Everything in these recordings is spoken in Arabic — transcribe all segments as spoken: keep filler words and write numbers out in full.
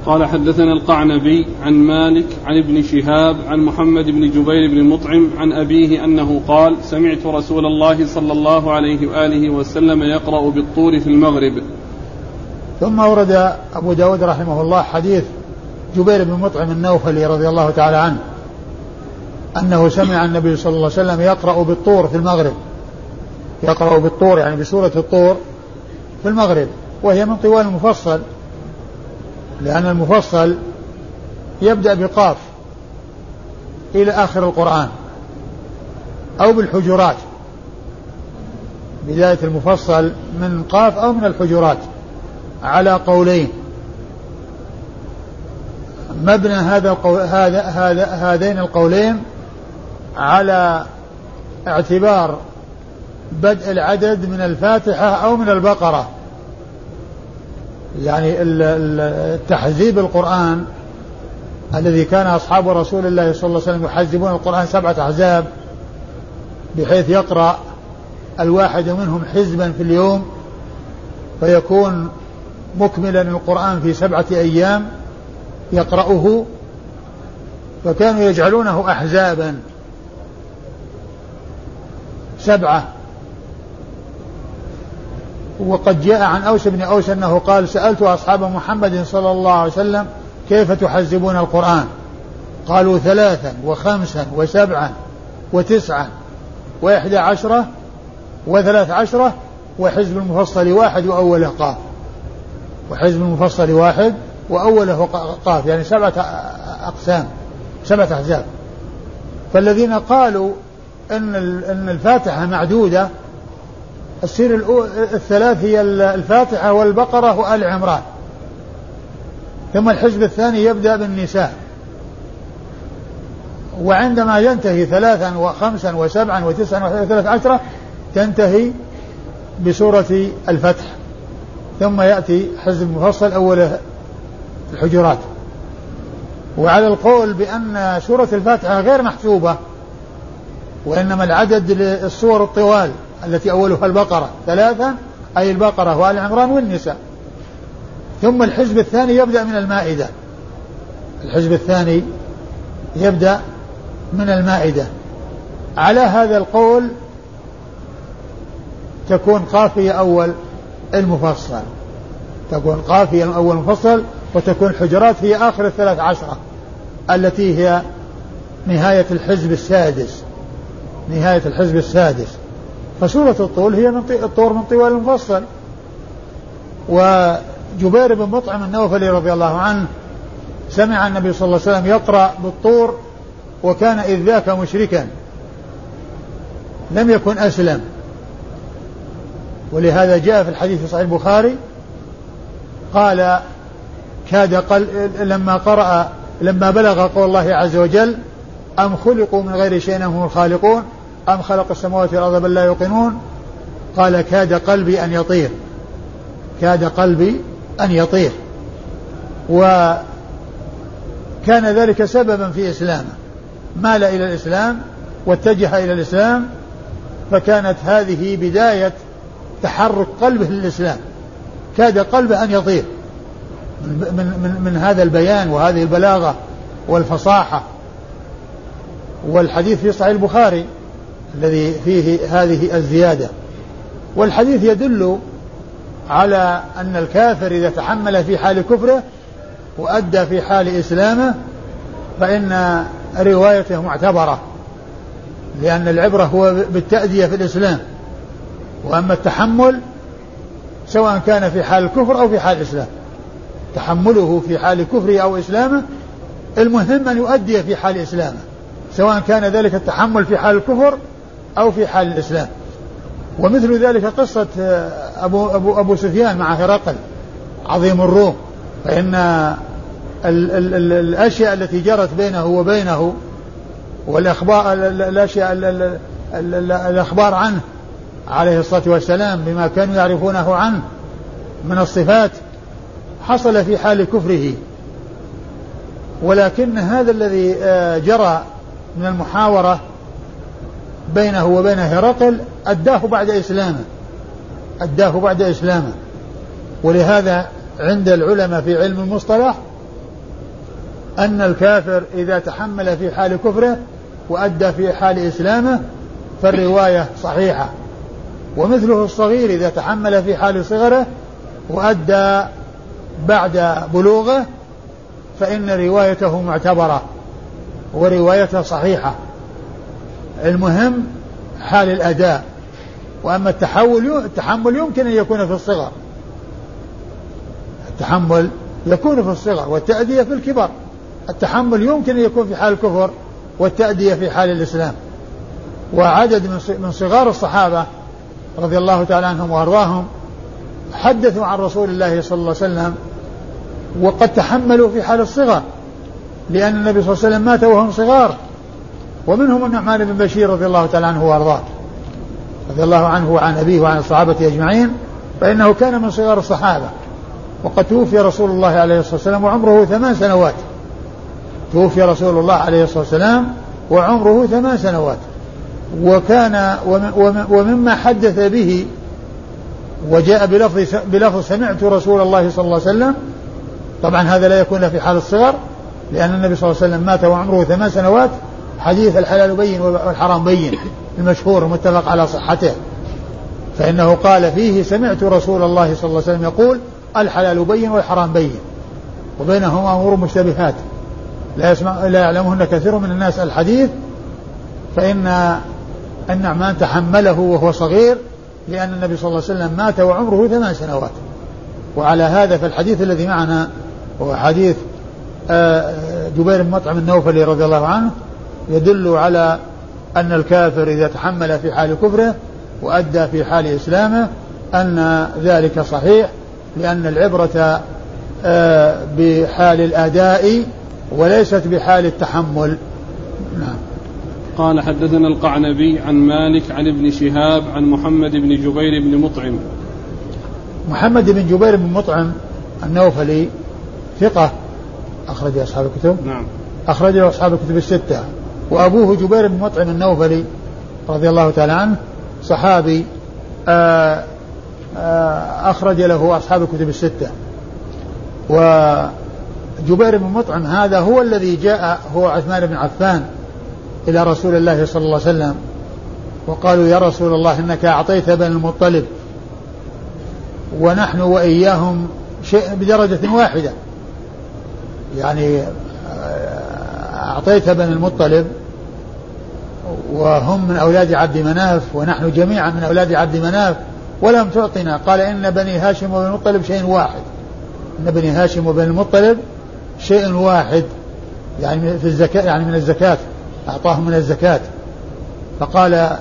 قال حدثنا القعنبي عن مالك عن ابن شهاب عن محمد بن جبير بن مطعم عن أبيه أنه قال سمعت رسول الله صلى الله عليه وآله وسلم يقرأ بالطور في المغرب. ثم ورد أبو داود رحمه الله حديث جبير بن مطعم النوفلي رضي الله تعالى عنه أنه سمع النبي صلى الله عليه وسلم يقرأ بالطور في المغرب، يقرأ بالطور يعني بسورة الطور في المغرب، وهي من طوال المفصل، لأن المفصل يبدأ بقاف إلى آخر القرآن أو بالحجرات، بداية المفصل من قاف أو من الحجرات على قولين. مبنى هذا القول هذا هذا هذين القولين على اعتبار بدء العدد من الفاتحة أو من البقرة، يعني تحزيب القرآن الذي كان أصحاب رسول الله صلى الله عليه وسلم يحزبون القرآن سبعة أحزاب، بحيث يقرأ الواحد منهم حزبا في اليوم فيكون مكملا القرآن في سبعة أيام يقرأه، فكانوا يجعلونه أحزابا سبعة. وقد جاء عن أوس بن أوس أنه قال سألت أصحاب محمد صلى الله عليه وسلم كيف تحزبون القرآن؟ قالوا ثلاثا وخمسا وسبعا وتسعا وإحدى عشرة وثلاث عشرة وحزب المفصل واحد وأوله قاف، وحزب المفصل واحد وأوله قاف، يعني سبعة أقسام سبعة أحزاب. فالذين قالوا إن إن الفاتحة معدودة السير الثلاث هي الفاتحة والبقرة وآل عمران، ثم الحزب الثاني يبدأ بالنساء، وعندما ينتهي ثلاثا وخمسا وسبعا وتسعا وثلاث عشرة تنتهي بسورة الفتح، ثم يأتي حزب مفصل أوله الحجرات. وعلى القول بأن سورة الفاتحة غير محسوبة، وإنما العدد للسور الطوال التي أولها البقرة ثلاثا أي البقرة وآل عمران والنساء، ثم الحزب الثاني يبدأ من المائدة، الحزب الثاني يبدأ من المائدة. على هذا القول تكون قافية أول المفصل، تكون قافية أول المفصل، وتكون حجرات هي آخر الثلاث عشرة التي هي نهاية الحزب السادس، نهاية الحزب السادس. فسورة الطول هي من الطور من طوال المفصل. وجبير بن مطعم النوفلي رضي الله عنه سمع النبي صلى الله عليه وسلم يقرأ بالطور، وكان إذ ذاك مشركا لم يكن أسلم، ولهذا جاء في الحديث في صحيح البخاري قال كاد قل لما قرأ لما بلغ قول الله عز وجل أم خلقوا من غير شيء هم الخالقون أم خلق السماوات والأرض بل لا يوقنون، قال كاد قلبي أن يطير، كاد قلبي أن يطير. وكان ذلك سببا في إسلامه، مال إلى الإسلام واتجه إلى الإسلام، فكانت هذه بداية تحرك قلبه للإسلام، كاد قلبه أن يطير من, من, من هذا البيان وهذه البلاغة والفصاحة. والحديث في صحيح البخاري الذي فيه هذه الزيادة، والحديث يدل على أن الكافر إذا تحمل في حال كفره وأدى في حال إسلامه فإن روايته معتبرة، لأن العبرة هو بالتأدية في الإسلام، وأما التحمل سواء كان في حال الكفر أو في حال الإسلام، تحمله في حال كفره أو إسلامه المهم أن يؤدي في حال إسلامه، سواء كان ذلك التحمل في حال الكفر أو في حال الإسلام. ومثل ذلك قصة أبو, أبو, أبو سفيان مع هرقل عظيم الروم، فإن ال ال ال الأشياء التي جرت بينه وبينه والأخبار الأشياء ال ال ال الأخبار عنه عليه الصلاة والسلام بما كانوا يعرفونه عنه من الصفات حصل في حال كفره، ولكن هذا الذي جرى من المحاورة بينه وبين هرقل أداه بعد إسلامه، أداه بعد إسلامه. ولهذا عند العلماء في علم المصطلح أن الكافر إذا تحمل في حال كفره وأدى في حال إسلامه فالرواية صحيحة، ومثله الصغير إذا تحمل في حال صغره وأدى بعد بلوغه فإن روايته معتبرة وروايته صحيحة. المهم حال الأداء. وأما التحول التحمل يمكن أن يكون في الصغر، التحمل يكون في الصغر والتأدية في الكبر. التحمل يمكن أن يكون في حال الكفر والتأدية في حال الإسلام. وعدد من صغار الصحابة رضي الله تعالى عنهم وأرضاهم حدثوا عن رسول الله صلى الله عليه وسلم وقد تحملوا في حال الصغر، لأن النبي صلى الله عليه وسلم مات وهم صغار. ومنهم النعمان بن بشير رضي الله تعالى عنه وأرضاه رضي الله عنه وعن أبيه وعن الصحابة أجمعين، فإنه كان من صغار الصحابة. وقد توفي رسول الله عليه الصلاة والسلام وعمره ثمان سنوات توفي رسول الله عليه الصلاة والسلام وعمره ثمان سنوات. وكان ومما حدث به وجاء بلفظ, بلفظ سمعت رسول الله صلى الله عليه وسلم، طبعا هذا لا يكون في حال الصغر لأن النبي صلى الله عليه وسلم مات وعمره ثمان سنوات. حديث الحلال بين والحرام بين المشهور المتفق على صحته، فإنه قال فيه سمعت رسول الله صلى الله عليه وسلم يقول الحلال بين والحرام بين وبينهما أمور مشتبهات لا يسمع لا يعلمهن كثير من الناس الحديث. فإن النعمان تحمله وهو صغير لأن النبي صلى الله عليه وسلم مات وعمره ثمان سنوات. وعلى هذا فالحديث الذي معنا هو حديث جبير بن مطعم النوفلي رضي الله عنه يدل على أن الكافر إذا تحمل في حال كفره وأدى في حال إسلامه أن ذلك صحيح، لأن العبرة بحال الأداء وليست بحال التحمل. نعم. قال حدثنا القعنبي عن مالك عن ابن شهاب عن محمد بن جبير بن مطعم. محمد بن جبير بن مطعم النوفلي ثقة أخرج أصحاب الكتب. نعم. أخرج أصحاب الكتب الستة. وأبوه جبير بن مطعم النوفلي رضي الله تعالى عنه صحابي آآ آآ أخرج له أصحاب الكتب الستة. وجبير بن مطعم هذا هو الذي جاء هو عثمان بن عفان إلى رسول الله صلى الله عليه وسلم وقالوا يا رسول الله إنك أعطيت بني المطلب ونحن وإياهم شيء بدرجة واحدة، يعني أعطيت بني المطلب وهم من أولاد عبد مناف ونحن جميعا من أولاد عبد مناف ولم تعطنا. قال إن بني هاشم وبني المطلب شيء واحد، إن بني هاشم وبني المطلب شيء واحد، يعني في الزكاة، يعني من الزكاة أعطاهم من الزكاة. فقال آآ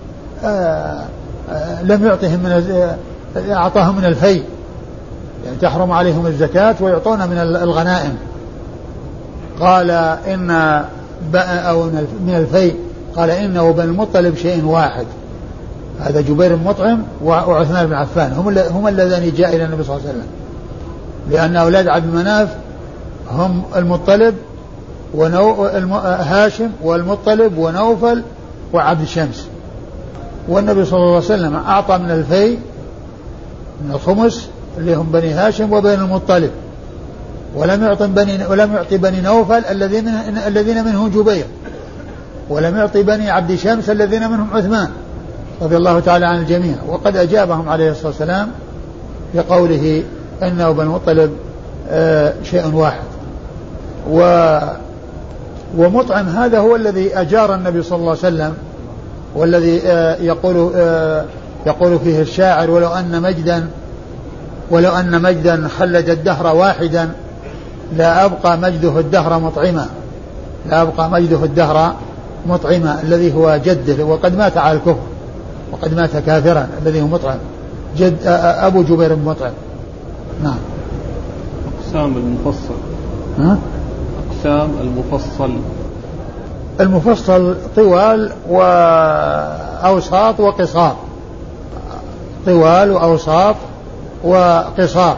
آآ لم يعطهم من أعطاهم من الفي، يعني تحرم عليهم الزكاة ويعطون من الغنائم. قال إن أو من الفي قال إنه وبني المطلب شيء واحد. هذا جبير بن مطعم وعثمان بن عفان هم هم اللذان جاء إلى النبي صلى الله عليه وسلم، لأن أولاد عبد مناف هم المطلب ونو هاشم والمطلب ونوفل وعبد شمس. والنبي صلى الله عليه وسلم أعطى من الفي من الخمس اللي هم بني هاشم وبني المطلب، ولم يعطي بني ولم يعطي بني نوفل الذين الذين منهم جبير، ولم يعطي بني عبد شمس الذين منهم عثمان رضي الله تعالى عن الجميع. وقد أجابهم عليه الصلاة والسلام بقوله إنه بني المطلب آه شيء واحد. و ومطعم هذا هو الذي أجار النبي صلى الله عليه وسلم، والذي آه يقول آه يقول فيه الشاعر ولو أن مجدا ولو أن مجدا خلد الدهر واحدا لا أبقى مجده الدهر مطعما لا أبقى مجده الدهر مطعما، الذي هو جده وقد مات على الكفر وقد مات كافرا، الذي هو مطعم جد أبو جبير بن مطعم. نعم. أقسام المفصل. ها؟ أقسام المفصل. المفصل طوال وأوساط وقصار، طوال وأوساط وقصار.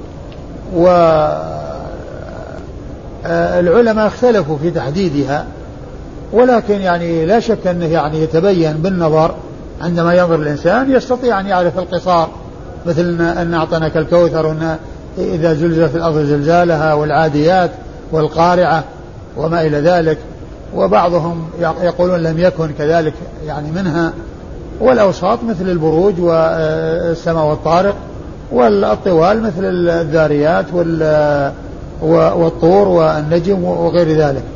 والعلماء اختلفوا في تحديدها، ولكن يعني لا شك أنه يعني يتبين بالنظر عندما ينظر الإنسان يستطيع أن يعرف القصار، مثل أن أعطناك الكوثر وأن إذا زلزلت الأرض زلزالها والعاديات والقارعة وما إلى ذلك، وبعضهم يقولون لم يكن كذلك يعني منها. والأوساط مثل البروج والسماء والطارق، والطوال مثل الذاريات والطور والنجم وغير ذلك.